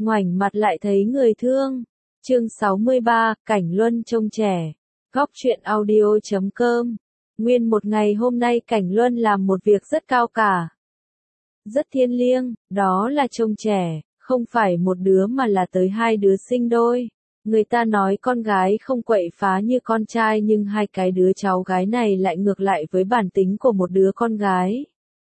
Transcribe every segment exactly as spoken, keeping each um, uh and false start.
ngoảnh mặt lại thấy người thương. Chương sáu mươi ba, Cảnh Luân trông trẻ. Góc truyện audio chấm com. Nguyên một ngày hôm nay Cảnh Luân làm một việc rất cao cả, rất thiêng liêng, đó là trông trẻ, không phải một đứa mà là tới hai đứa sinh đôi. Người ta nói con gái không quậy phá như con trai, nhưng hai cái đứa cháu gái này lại ngược lại với bản tính của một đứa con gái.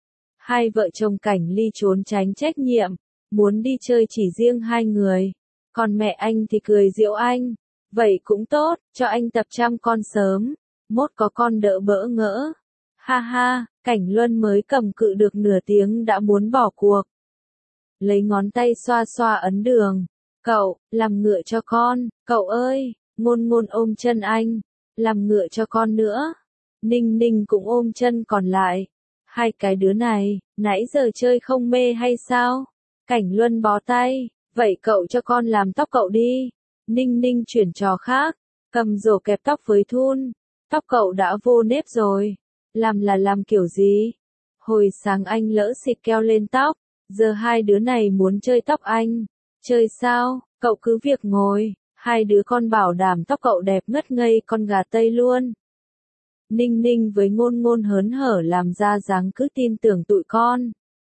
Hai vợ chồng Cảnh Ly trốn tránh trách nhiệm, muốn đi chơi chỉ riêng hai người. Còn mẹ anh thì cười giễu anh, vậy cũng tốt, cho anh tập chăm con sớm, mốt có con đỡ bỡ ngỡ. Ha ha, Cảnh Luân mới cầm cự được nửa tiếng đã muốn bỏ cuộc. Lấy ngón tay xoa xoa ấn đường. Cậu, làm ngựa cho con, cậu ơi. Ngôn Ngôn ôm chân anh, làm ngựa cho con nữa. Ninh Ninh cũng ôm chân còn lại. Hai cái đứa này, nãy giờ chơi không mê hay sao? Cảnh Luân bó tay, vậy cậu cho con làm tóc cậu đi. Ninh Ninh chuyển trò khác, cầm rổ kẹp tóc với thun. Tóc cậu đã vô nếp rồi, làm là làm kiểu gì? Hồi sáng anh lỡ xịt keo lên tóc, giờ hai đứa này muốn chơi tóc anh. Chơi sao, cậu cứ việc ngồi, hai đứa con bảo đảm tóc cậu đẹp ngất ngây con gà Tây luôn. Ninh Ninh với Ngôn Ngôn hớn hở làm ra dáng cứ tin tưởng tụi con.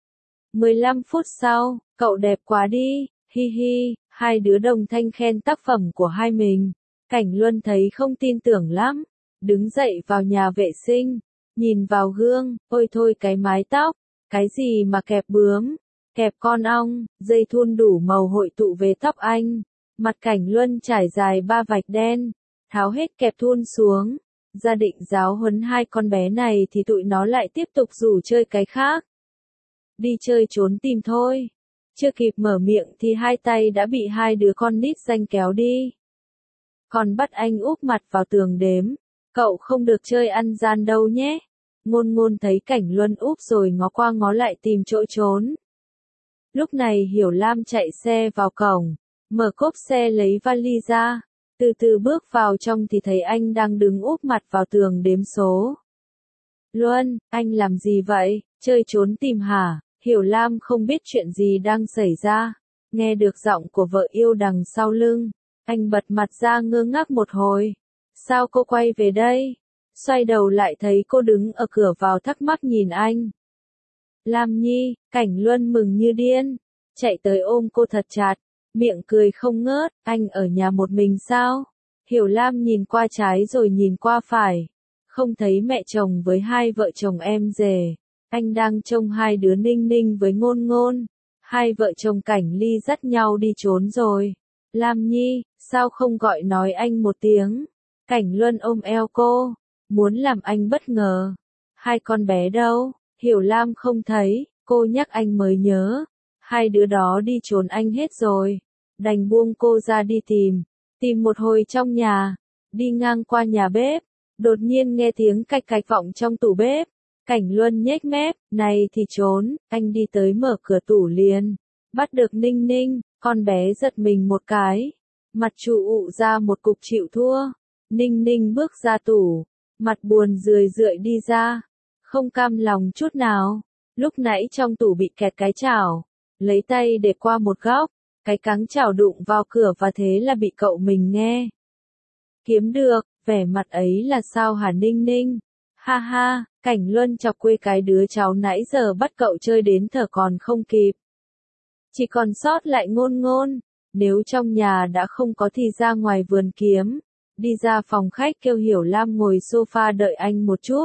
mười lăm phút sau, cậu đẹp quá đi, hi hi, hai đứa đồng thanh khen tác phẩm của hai mình. Cảnh Luân thấy không tin tưởng lắm, đứng dậy vào nhà vệ sinh, nhìn vào gương, ôi thôi cái mái tóc, cái gì mà kẹp bướm, kẹp con ong, dây thun đủ màu hội tụ về tóc anh. Mặt Cảnh Luân trải dài ba vạch đen, tháo hết kẹp thun xuống. Gia định giáo huấn hai con bé này thì tụi nó lại tiếp tục rủ chơi cái khác. Đi chơi trốn tìm thôi. Chưa kịp mở miệng thì hai tay đã bị hai đứa con nít danh kéo đi. Còn bắt anh úp mặt vào tường đếm. Cậu không được chơi ăn gian đâu nhé. Ngôn Ngôn thấy Cảnh Luân úp rồi ngó qua ngó lại tìm chỗ trốn. Lúc này Hiểu Lam chạy xe vào cổng, mở cốp xe lấy vali ra. Từ từ bước vào trong thì thấy anh đang đứng úp mặt vào tường đếm số. Luân, anh làm gì vậy? Chơi trốn tìm hả? Hiểu Lam không biết chuyện gì đang xảy ra. Nghe được giọng của vợ yêu đằng sau lưng. Anh bật mặt ra ngơ ngác một hồi. Sao cô quay về đây? Xoay đầu lại thấy cô đứng ở cửa vào thắc mắc nhìn anh. Lam Nhi, Cảnh Luân mừng như điên. Chạy tới ôm cô thật chặt. Miệng cười không ngớt, anh ở nhà một mình sao? Hiểu Lam nhìn qua trái rồi nhìn qua phải. Không thấy mẹ chồng với hai vợ chồng em rể. Anh đang trông hai đứa Ninh Ninh với Ngôn Ngôn. Hai vợ chồng Cảnh Ly dắt nhau đi trốn rồi. Lam Nhi, sao không gọi nói anh một tiếng? Cảnh Luân ôm eo cô, muốn làm anh bất ngờ. Hai con bé đâu? Hiểu Lam không thấy, cô nhắc anh mới nhớ. Hai đứa đó đi trốn anh hết rồi. Đành buông cô ra đi tìm. Tìm một hồi trong nhà. Đi ngang qua nhà bếp. Đột nhiên nghe tiếng cạch cạch vọng trong tủ bếp. Cảnh Luân nhếch mép. Này thì trốn. Anh đi tới mở cửa tủ liền. Bắt được Ninh Ninh. Con bé giật mình một cái. Mặt trụ ụ ra một cục chịu thua. Ninh Ninh bước ra tủ. Mặt buồn rười rượi đi ra. Không cam lòng chút nào. Lúc nãy trong tủ bị kẹt cái chảo. Lấy tay để qua một góc, cái cáng chảo đụng vào cửa và thế là bị cậu mình nghe. Kiếm được, vẻ mặt ấy là sao hả Ninh Ninh? Ha ha, Cảnh Luân chọc quê cái đứa cháu nãy giờ bắt cậu chơi đến thở còn không kịp. Chỉ còn sót lại Ngôn Ngôn, nếu trong nhà đã không có thì ra ngoài vườn kiếm, đi ra phòng khách kêu Hiểu Lam ngồi sofa đợi anh một chút.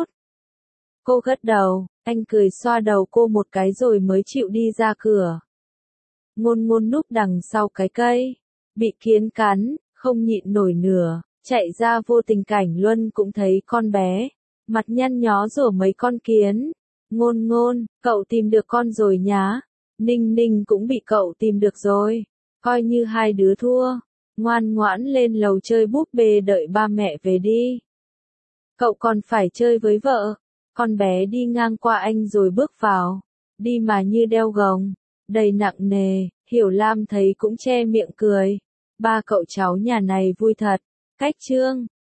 Cô gật đầu, anh cười xoa đầu cô một cái rồi mới chịu đi ra cửa. Ngôn Ngôn núp đằng sau cái cây, bị kiến cắn, không nhịn nổi nửa, chạy ra vô tình Cảnh Luân cũng thấy con bé, mặt nhăn nhó rủa mấy con kiến. Ngôn Ngôn, cậu tìm được con rồi nhá. Ninh Ninh cũng bị cậu tìm được rồi, coi như hai đứa thua, ngoan ngoãn lên lầu chơi búp bê đợi ba mẹ về đi. Cậu còn phải chơi với vợ. Con bé đi ngang qua anh rồi bước vào, đi mà như đeo gồng, đầy nặng nề. Hiểu Lam thấy cũng che miệng cười. Ba cậu cháu nhà này vui thật. Cách chương